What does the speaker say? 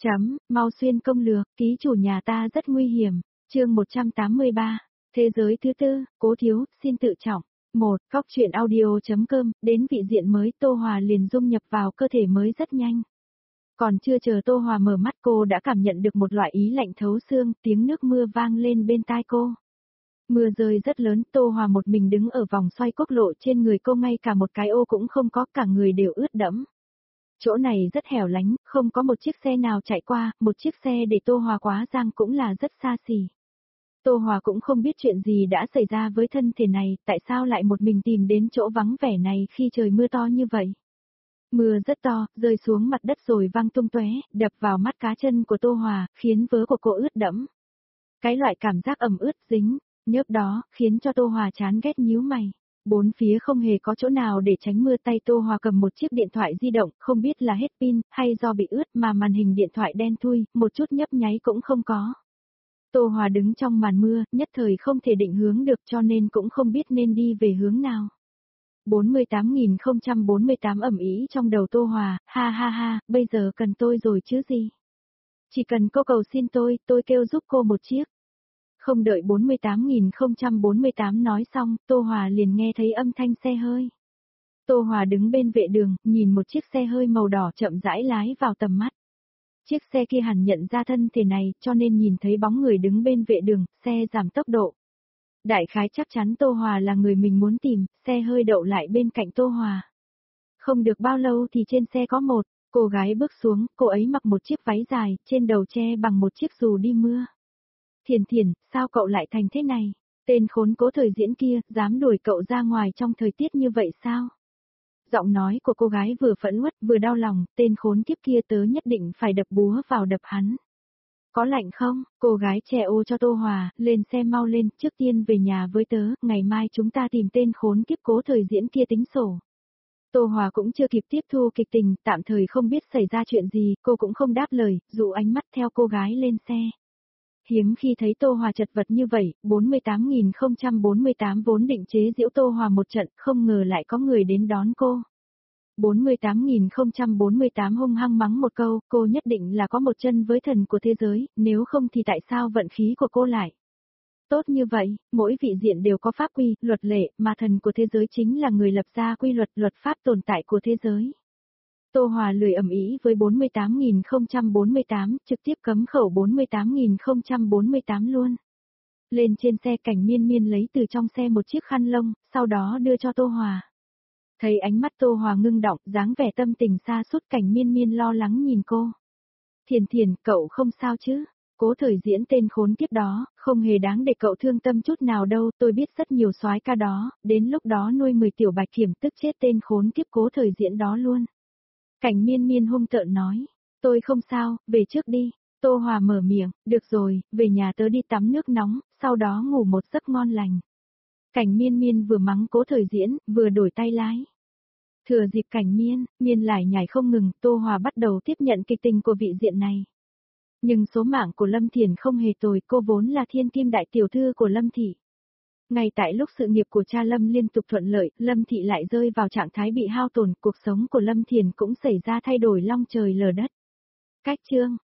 Mau xuyên công lược, ký chủ nhà ta rất nguy hiểm. Chương 183. Thế giới thứ tư, Cố Thiếu, xin tự trọng. Góc truyện audio.com, đến vị diện mới Tô Hòa liền dung nhập vào cơ thể mới rất nhanh. Còn chưa chờ Tô Hòa mở mắt cô đã cảm nhận được một loại ý lạnh thấu xương, tiếng nước mưa vang lên bên tai cô. Mưa rơi rất lớn, Tô Hòa một mình đứng ở vòng xoay quốc lộ, trên người cô ngay cả một cái ô cũng không có, cả người đều ướt đẫm. Chỗ này rất hẻo lánh, không có một chiếc xe nào chạy qua, một chiếc xe để Tô Hòa quá giang cũng là rất xa xỉ. Tô Hòa cũng không biết chuyện gì đã xảy ra với thân thể này, tại sao lại một mình tìm đến chỗ vắng vẻ này khi trời mưa to như vậy. Mưa rất to, rơi xuống mặt đất rồi văng tung tóe, đập vào mắt cá chân của Tô Hòa, khiến vớ của cô ướt đẫm. Cái loại cảm giác ẩm ướt dính, nhớp đó, khiến cho Tô Hòa chán ghét nhíu mày. Bốn phía không hề có chỗ nào để tránh mưa, tay Tô Hòa cầm một chiếc điện thoại di động, không biết là hết pin, hay do bị ướt mà màn hình điện thoại đen thui, một chút nhấp nháy cũng không có. Tô Hòa đứng trong màn mưa, nhất thời không thể định hướng được cho nên cũng không biết nên đi về hướng nào. 48.048 ầm ĩ trong đầu Tô Hòa, ha ha ha, bây giờ cần tôi rồi chứ gì. Chỉ cần cô cầu xin tôi kêu giúp cô một chiếc. Không đợi 48.048 nói xong, Tô Hòa liền nghe thấy âm thanh xe hơi. Tô Hòa đứng bên vệ đường, nhìn một chiếc xe hơi màu đỏ chậm rãi lái vào tầm mắt. Chiếc xe kia hẳn nhận ra thân thể này, cho nên nhìn thấy bóng người đứng bên vệ đường, xe giảm tốc độ. Đại khái chắc chắn Tô Hòa là người mình muốn tìm, xe hơi đậu lại bên cạnh Tô Hòa. Không được bao lâu thì trên xe có một cô gái bước xuống, cô ấy mặc một chiếc váy dài, trên đầu che bằng một chiếc dù đi mưa. Thiền, sao cậu lại thành thế này? Tên khốn Cố Thời Diễn kia, dám đuổi cậu ra ngoài trong thời tiết như vậy sao? Giọng nói của cô gái vừa phẫn uất vừa đau lòng, tên khốn kiếp kia tớ nhất định phải đập búa vào đập hắn. Có lạnh không? Cô gái che ô cho Tô Hòa, lên xe mau lên, trước tiên về nhà với tớ, ngày mai chúng ta tìm tên khốn kiếp Cố Thời Diễn kia tính sổ. Tô Hòa cũng chưa kịp tiếp thu kịch tình, tạm thời không biết xảy ra chuyện gì, cô cũng không đáp lời, dụ ánh mắt theo cô gái lên xe. Hiếm khi thấy Tô Hòa chật vật như vậy, 48.048 vốn định chế giễu Tô Hòa một trận, không ngờ lại có người đến đón cô. 48.048 hung hăng mắng một câu, cô nhất định là có một chân với thần của thế giới, nếu không thì tại sao vận khí của cô lại tốt như vậy, mỗi vị diện đều có pháp quy, luật lệ, mà thần của thế giới chính là người lập ra quy luật, luật pháp tồn tại của thế giới. Tô Hòa lười ầm ĩ với 48.048, trực tiếp cấm khẩu 48.048 luôn. Lên trên xe, Cảnh Miên Miên lấy từ trong xe một chiếc khăn lông, sau đó đưa cho Tô Hòa. Thấy ánh mắt Tô Hòa ngưng động, dáng vẻ tâm tình xa sút, Cảnh Miên Miên lo lắng nhìn cô. Thiền, cậu không sao chứ? Cố Thời Diễn tên khốn kiếp đó, không hề đáng để cậu thương tâm chút nào đâu, tôi biết rất nhiều soái ca đó, đến lúc đó nuôi 10 tiểu bạch kiểm tức chết tên khốn kiếp Cố Thời Diễn đó luôn. Cảnh Miên Miên hung tợn nói, tôi không sao, về trước đi. Tô Hòa mở miệng, được rồi, về nhà tớ đi tắm nước nóng, sau đó ngủ một giấc ngon lành. Cảnh Miên Miên vừa mắng Cố Thời Diễn, vừa đổi tay lái. Thừa dịp Cảnh Miên lại nhảy không ngừng, Tô Hòa bắt đầu tiếp nhận kịch tình của vị diện này. Nhưng số mạng của Lâm Thiền không hề tồi, cô vốn là thiên kim đại tiểu thư của Lâm Thị. Ngay tại lúc sự nghiệp của cha Lâm liên tục thuận lợi, Lâm Thị lại rơi vào trạng thái bị hao tổn, cuộc sống của Lâm Thiền cũng xảy ra thay đổi long trời lở đất. Cách chương,